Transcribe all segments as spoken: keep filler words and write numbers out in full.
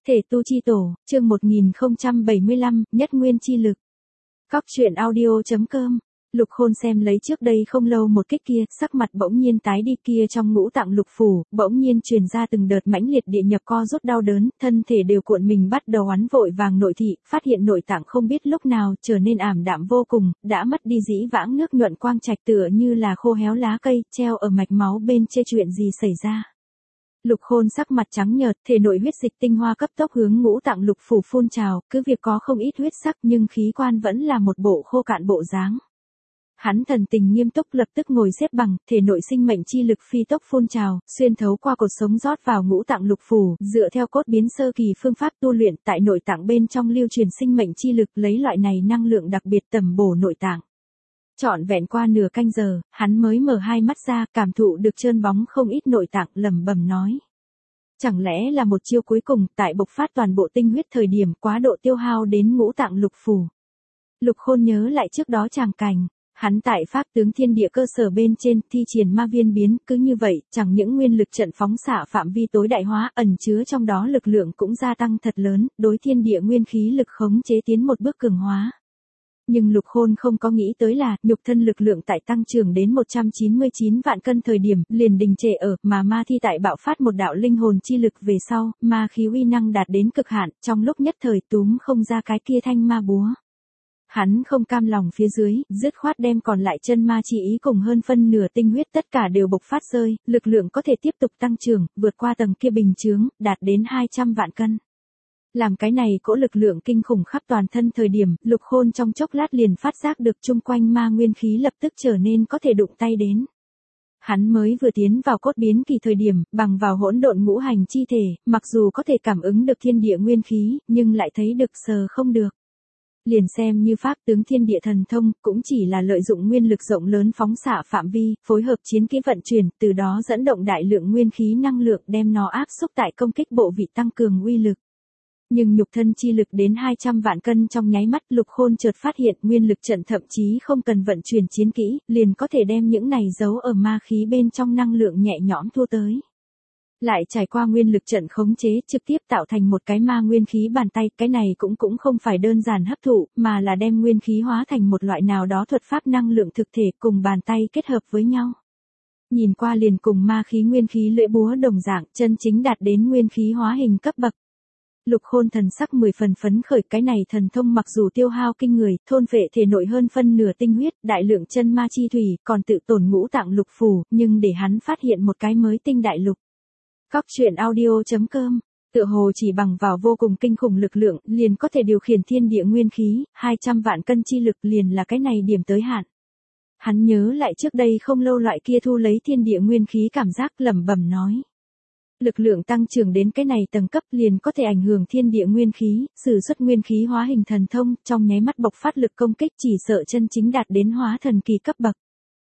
Thể tu chi tổ, chương một nghìn không trăm bảy mươi lăm, nhất nguyên chi lực. Cóc truyện audio chấm com. Lục Khôn xem lấy trước đây không lâu một kích kia, sắc mặt bỗng nhiên tái đi, kia trong ngũ tạng lục phủ, bỗng nhiên truyền ra từng đợt mãnh liệt địa nhập co rút đau đớn, thân thể đều cuộn mình bắt đầu oán vội vàng nội thị, phát hiện nội tạng không biết lúc nào trở nên ảm đạm vô cùng, đã mất đi dĩ vãng nước nhuận quang trạch, tựa như là khô héo lá cây, treo ở mạch máu bên chê chuyện gì xảy ra. Lục Khôn sắc mặt trắng nhợt, thể nội huyết dịch tinh hoa cấp tốc hướng ngũ tạng lục phủ phun trào, cứ việc có không ít huyết sắc nhưng khí quan vẫn là một bộ khô cạn bộ dáng. Hắn thần tình nghiêm túc lập tức ngồi xếp bằng, thể nội sinh mệnh chi lực phi tốc phun trào, xuyên thấu qua cột sống rót vào ngũ tạng lục phủ, dựa theo cốt biến sơ kỳ phương pháp tu luyện, tại nội tạng bên trong lưu truyền sinh mệnh chi lực, lấy loại này năng lượng đặc biệt tầm bổ nội tạng. Trọn vẹn qua nửa canh giờ, hắn mới mở hai mắt ra, cảm thụ được trơn bóng không ít nội tạng, lẩm bẩm nói: chẳng lẽ là một chiêu cuối cùng, tại bộc phát toàn bộ tinh huyết thời điểm quá độ tiêu hao đến ngũ tạng lục phủ. Lục Khôn nhớ lại trước đó tràng cảnh, hắn tại pháp tướng thiên địa cơ sở bên trên thi triển ma viên biến, cứ như vậy, chẳng những nguyên lực trận phóng xạ phạm vi tối đại hóa, ẩn chứa trong đó lực lượng cũng gia tăng thật lớn, đối thiên địa nguyên khí lực khống chế tiến một bước cường hóa. Nhưng Lục Khôn không có nghĩ tới là, nhục thân lực lượng tại tăng trưởng đến một trăm chín mươi chín vạn cân thời điểm, liền đình trệ ở, mà ma thi tại bạo phát một đạo linh hồn chi lực về sau, ma khí uy năng đạt đến cực hạn, trong lúc nhất thời túm không ra cái kia thanh ma búa. Hắn không cam lòng phía dưới, dứt khoát đem còn lại chân ma chi ý cùng hơn phân nửa tinh huyết tất cả đều bộc phát rơi, lực lượng có thể tiếp tục tăng trưởng, vượt qua tầng kia bình chướng, đạt đến hai trăm vạn cân. Làm cái này cỗ lực lượng kinh khủng khắp toàn thân thời điểm, Lục Khôn trong chốc lát liền phát giác được chung quanh ma nguyên khí lập tức trở nên có thể đụng tay đến. Hắn mới vừa tiến vào cốt biến kỳ thời điểm, bằng vào hỗn độn ngũ hành chi thể, mặc dù có thể cảm ứng được thiên địa nguyên khí, nhưng lại thấy được sờ không được. Liền xem như pháp tướng thiên địa thần thông, cũng chỉ là lợi dụng nguyên lực rộng lớn phóng xạ phạm vi, phối hợp chiến kỹ vận chuyển, từ đó dẫn động đại lượng nguyên khí năng lượng đem nó áp xúc tại công kích bộ vị tăng cường uy lực. Nhưng nhục thân chi lực đến hai trăm vạn cân trong nháy mắt, Lục Khôn chợt phát hiện nguyên lực trận thậm chí không cần vận chuyển chiến kỹ, liền có thể đem những này giấu ở ma khí bên trong năng lượng nhẹ nhõm thua tới. Lại trải qua nguyên lực trận khống chế, trực tiếp tạo thành một cái ma nguyên khí bàn tay, cái này cũng cũng không phải đơn giản hấp thụ, mà là đem nguyên khí hóa thành một loại nào đó thuật pháp năng lượng thực thể cùng bàn tay kết hợp với nhau. Nhìn qua liền cùng ma khí nguyên khí lưỡi búa đồng dạng, chân chính đạt đến nguyên khí hóa hình cấp bậc. Lục Khôn thần sắc mười phần phấn khởi, cái này thần thông mặc dù tiêu hao kinh người, thôn phệ thể nội hơn phân nửa tinh huyết, đại lượng chân ma chi thủy, còn tự tổn ngũ tạng lục phủ, nhưng để hắn phát hiện một cái mới tinh đại lục. Cóc truyện audio chấm com, tựa hồ chỉ bằng vào vô cùng kinh khủng lực lượng, liền có thể điều khiển thiên địa nguyên khí, hai trăm vạn cân chi lực liền là cái này điểm tới hạn. Hắn nhớ lại trước đây không lâu loại kia thu lấy thiên địa nguyên khí cảm giác, lẩm bẩm nói: lực lượng tăng trưởng đến cái này tầng cấp liền có thể ảnh hưởng thiên địa nguyên khí, sử xuất nguyên khí hóa hình thần thông, trong nháy mắt bộc phát lực công kích chỉ sợ chân chính đạt đến hóa thần kỳ cấp bậc.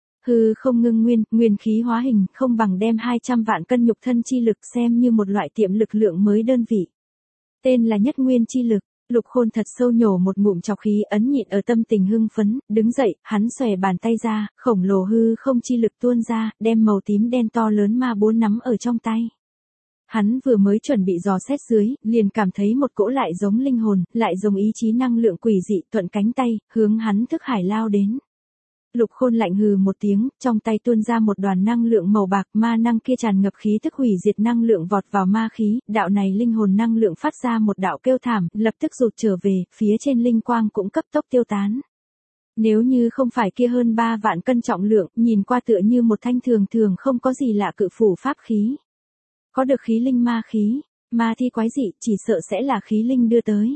Hư không ngưng nguyên, nguyên khí hóa hình, không bằng đem hai trăm vạn cân nhục thân chi lực xem như một loại tiệm lực lượng mới đơn vị. Tên là nhất nguyên chi lực. Lục Khôn thật sâu nhổ một ngụm trọc khí, ấn nhịn ở tâm tình hưng phấn, đứng dậy, hắn xòe bàn tay ra, khổng lồ hư không chi lực tuôn ra, đem màu tím đen to lớn ma búa nắm ở trong tay. Hắn vừa mới chuẩn bị dò xét dưới, liền cảm thấy một cỗ lại giống linh hồn, lại giống ý chí năng lượng quỷ dị thuận cánh tay, hướng hắn thức hải lao đến. Lục Khôn lạnh hừ một tiếng, trong tay tuôn ra một đoàn năng lượng màu bạc, ma năng kia tràn ngập khí tức hủy diệt năng lượng vọt vào ma khí, đạo này linh hồn năng lượng phát ra một đạo kêu thảm, lập tức rụt trở về, phía trên linh quang cũng cấp tốc tiêu tán. Nếu như không phải kia hơn ba vạn cân trọng lượng, nhìn qua tựa như một thanh thường thường không có gì lạ cự phủ pháp khí. Có được khí linh ma khí, ma thi quái dị, chỉ sợ sẽ là khí linh đưa tới.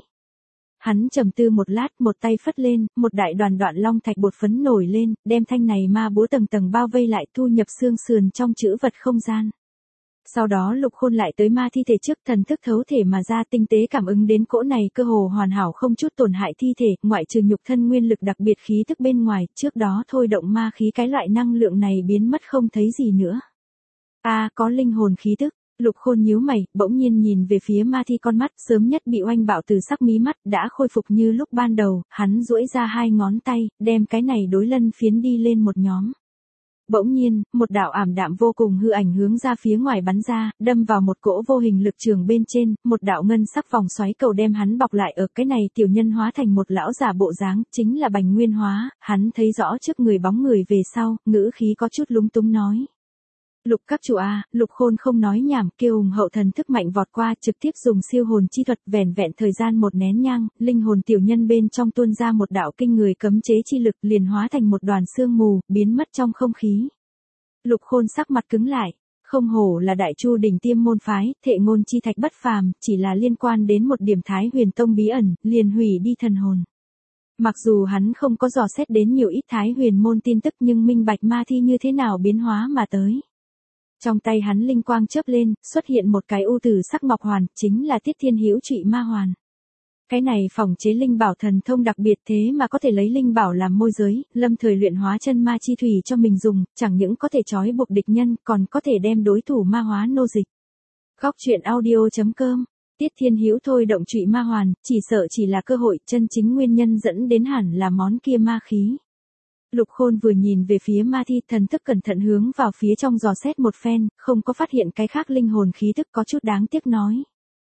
Hắn trầm tư một lát, một tay phất lên, một đại đoàn đoạn long thạch bột phấn nổi lên, đem thanh này ma búa tầng tầng bao vây lại, thu nhập xương sườn trong chữ vật không gian. Sau đó Lục Khôn lại tới ma thi thể trước, thần thức thấu thể mà ra, tinh tế cảm ứng đến cỗ này cơ hồ hoàn hảo không chút tổn hại thi thể, ngoại trừ nhục thân nguyên lực đặc biệt khí thức bên ngoài, trước đó thôi động ma khí cái loại năng lượng này biến mất không thấy gì nữa. A, à, có linh hồn khí tức. Lục Khôn nhíu mày, bỗng nhiên nhìn về phía ma thi, con mắt sớm nhất bị oanh bạo từ sắc mí mắt đã khôi phục như lúc ban đầu, hắn duỗi ra hai ngón tay, đem cái này đối lân phiến đi lên một nhóm. Bỗng nhiên, một đạo ảm đạm vô cùng hư ảnh hướng ra phía ngoài bắn ra, đâm vào một cỗ vô hình lực trường bên trên, một đạo ngân sắc vòng xoáy cầu đem hắn bọc lại ở cái này tiểu nhân hóa thành một lão giả bộ dáng, chính là Bành Nguyên Hóa, hắn thấy rõ trước người bóng người về sau, ngữ khí có chút lúng túng nói. Lục các chủ a, Lục Khôn không nói nhảm, kêu hùng hậu thần thức mạnh vọt qua, trực tiếp dùng siêu hồn chi thuật, vẻn vẹn thời gian một nén nhang, linh hồn tiểu nhân bên trong tuôn ra một đạo kinh người cấm chế chi lực, liền hóa thành một đoàn sương mù, biến mất trong không khí. Lục Khôn sắc mặt cứng lại, không hổ là Đại Chu đỉnh tiêm môn phái, thệ ngôn chi thạch bất phàm, chỉ là liên quan đến một điểm Thái Huyền Tông bí ẩn, liền hủy đi thần hồn. Mặc dù hắn không có dò xét đến nhiều ít Thái Huyền môn tin tức nhưng minh bạch ma thi như thế nào biến hóa mà tới. Trong tay hắn linh quang chớp lên, xuất hiện một cái u tử sắc ngọc hoàn, chính là Tiết Thiên Hữu Trụy Ma Hoàn. Cái này phòng chế linh bảo thần thông đặc biệt thế mà có thể lấy linh bảo làm môi giới, lâm thời luyện hóa chân ma chi thủy cho mình dùng, chẳng những có thể trói buộc địch nhân, còn có thể đem đối thủ ma hóa nô dịch. Góc truyện audio chấm com. Tiết Thiên Hữu thôi động Trụy Ma Hoàn, chỉ sợ chỉ là cơ hội, chân chính nguyên nhân dẫn đến hẳn là món kia ma khí. Lục Khôn vừa nhìn về phía ma thi, thần thức cẩn thận hướng vào phía trong dò xét một phen, không có phát hiện cái khác linh hồn khí tức, có chút đáng tiếc nói.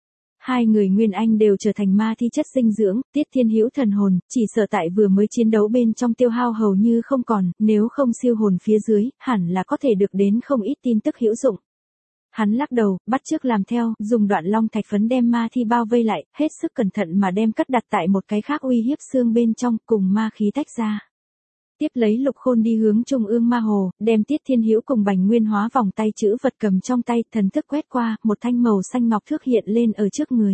Hai người Nguyên Anh đều trở thành ma thi chất dinh dưỡng, Tiết Thiên Hữu thần hồn, chỉ sợ tại vừa mới chiến đấu bên trong tiêu hao hầu như không còn, nếu không siêu hồn phía dưới, hẳn là có thể được đến không ít tin tức hữu dụng. Hắn lắc đầu, bắt chước làm theo, dùng đoạn long thạch phấn đem ma thi bao vây lại, hết sức cẩn thận mà đem cất đặt tại một cái khác uy hiếp xương bên trong, cùng ma khí tách ra. Tiếp lấy Lục Khôn đi hướng trung ương ma hồ, đem Tiết Thiên Hữu cùng Bành Nguyên Hóa vòng tay chữ vật cầm trong tay, thần thức quét qua, một thanh màu xanh ngọc thước hiện lên ở trước người.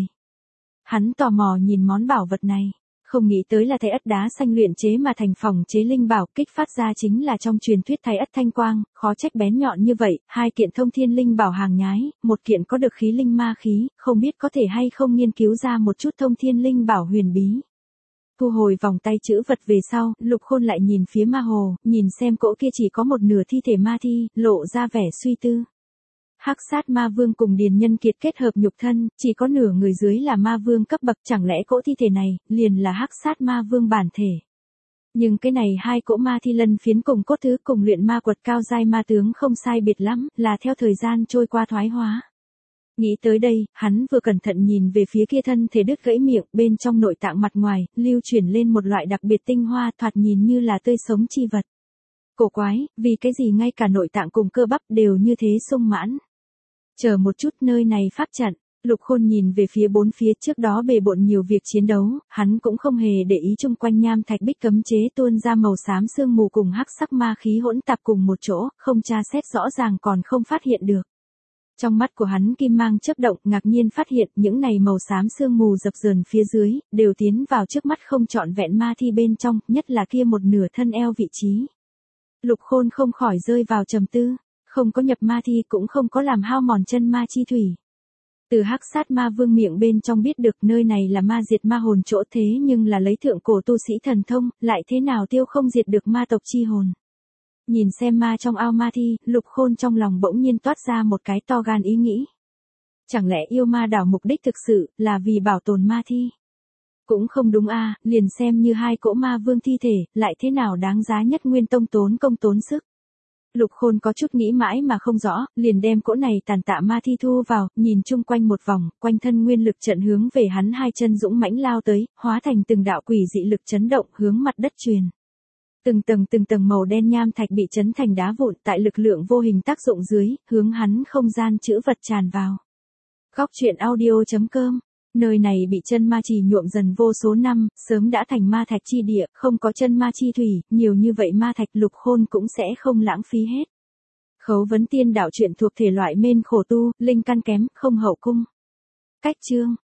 Hắn tò mò nhìn món bảo vật này, không nghĩ tới là thái ất đá xanh luyện chế mà thành phòng chế linh bảo, kích phát ra chính là trong truyền thuyết thái ất thanh quang, khó trách bén nhọn như vậy, hai kiện thông thiên linh bảo hàng nhái, một kiện có được khí linh ma khí, không biết có thể hay không nghiên cứu ra một chút thông thiên linh bảo huyền bí. Thu hồi vòng tay chữ vật về sau, Lục Khôn lại nhìn phía ma hồ, nhìn xem cỗ kia chỉ có một nửa thi thể ma thi, lộ ra vẻ suy tư. Hắc sát ma vương cùng Điền Nhân Kiệt kết hợp nhục thân, chỉ có nửa người dưới là ma vương cấp bậc, chẳng lẽ cỗ thi thể này, liền là hắc sát ma vương bản thể. Nhưng cái này hai cỗ ma thi lân phiến cùng cốt thứ cùng luyện ma quật cao giai ma tướng không sai biệt lắm, là theo thời gian trôi qua thoái hóa. Nghĩ tới đây, hắn vừa cẩn thận nhìn về phía kia thân thể đứt gãy miệng, bên trong nội tạng mặt ngoài, lưu chuyển lên một loại đặc biệt tinh hoa, thoạt nhìn như là tươi sống chi vật. Cổ quái, vì cái gì ngay cả nội tạng cùng cơ bắp đều như thế sung mãn. Chờ một chút, nơi này pháp trận. Lục Khôn nhìn về phía bốn phía, trước đó bề bộn nhiều việc chiến đấu, hắn cũng không hề để ý chung quanh nham thạch bích cấm chế tuôn ra màu xám sương mù cùng hắc sắc ma khí hỗn tạp cùng một chỗ, không tra xét rõ ràng còn không phát hiện được. Trong mắt của hắn kim mang chớp động, ngạc nhiên phát hiện những này màu xám sương mù dập dờn phía dưới, đều tiến vào trước mắt không trọn vẹn ma thi bên trong, nhất là kia một nửa thân eo vị trí. Lục Khôn không khỏi rơi vào trầm tư, không có nhập ma thi cũng không có làm hao mòn chân ma chi thủy. Từ hắc sát ma vương miệng bên trong biết được nơi này là ma diệt ma hồn chỗ, thế nhưng là lấy thượng cổ tu sĩ thần thông, lại thế nào tiêu không diệt được ma tộc chi hồn. Nhìn xem ma trong ao ma thi, Lục Khôn trong lòng bỗng nhiên toát ra một cái to gan ý nghĩ. Chẳng lẽ yêu ma đảo mục đích thực sự là vì bảo tồn ma thi? Cũng không đúng a, liền xem như hai cỗ ma vương thi thể, lại thế nào đáng giá nhất Nguyên Tông tốn công tốn sức. Lục Khôn có chút nghĩ mãi mà không rõ, liền đem cỗ này tàn tạ ma thi thu vào, nhìn chung quanh một vòng, quanh thân nguyên lực trận hướng về hắn hai chân dũng mãnh lao tới, hóa thành từng đạo quỷ dị lực chấn động hướng mặt đất truyền. Từng tầng từng tầng màu đen nham thạch bị chấn thành đá vụn, tại lực lượng vô hình tác dụng dưới, hướng hắn không gian chữ vật tràn vào. Góc truyện audio chấm com. Nơi này bị chân ma trì nhuộm dần vô số năm, sớm đã thành ma thạch chi địa, không có chân ma chi thủy, nhiều như vậy ma thạch Lục Khôn cũng sẽ không lãng phí hết. Khấu vấn tiên đạo truyện thuộc thể loại mên khổ tu, linh căn kém, không hậu cung. Cách chương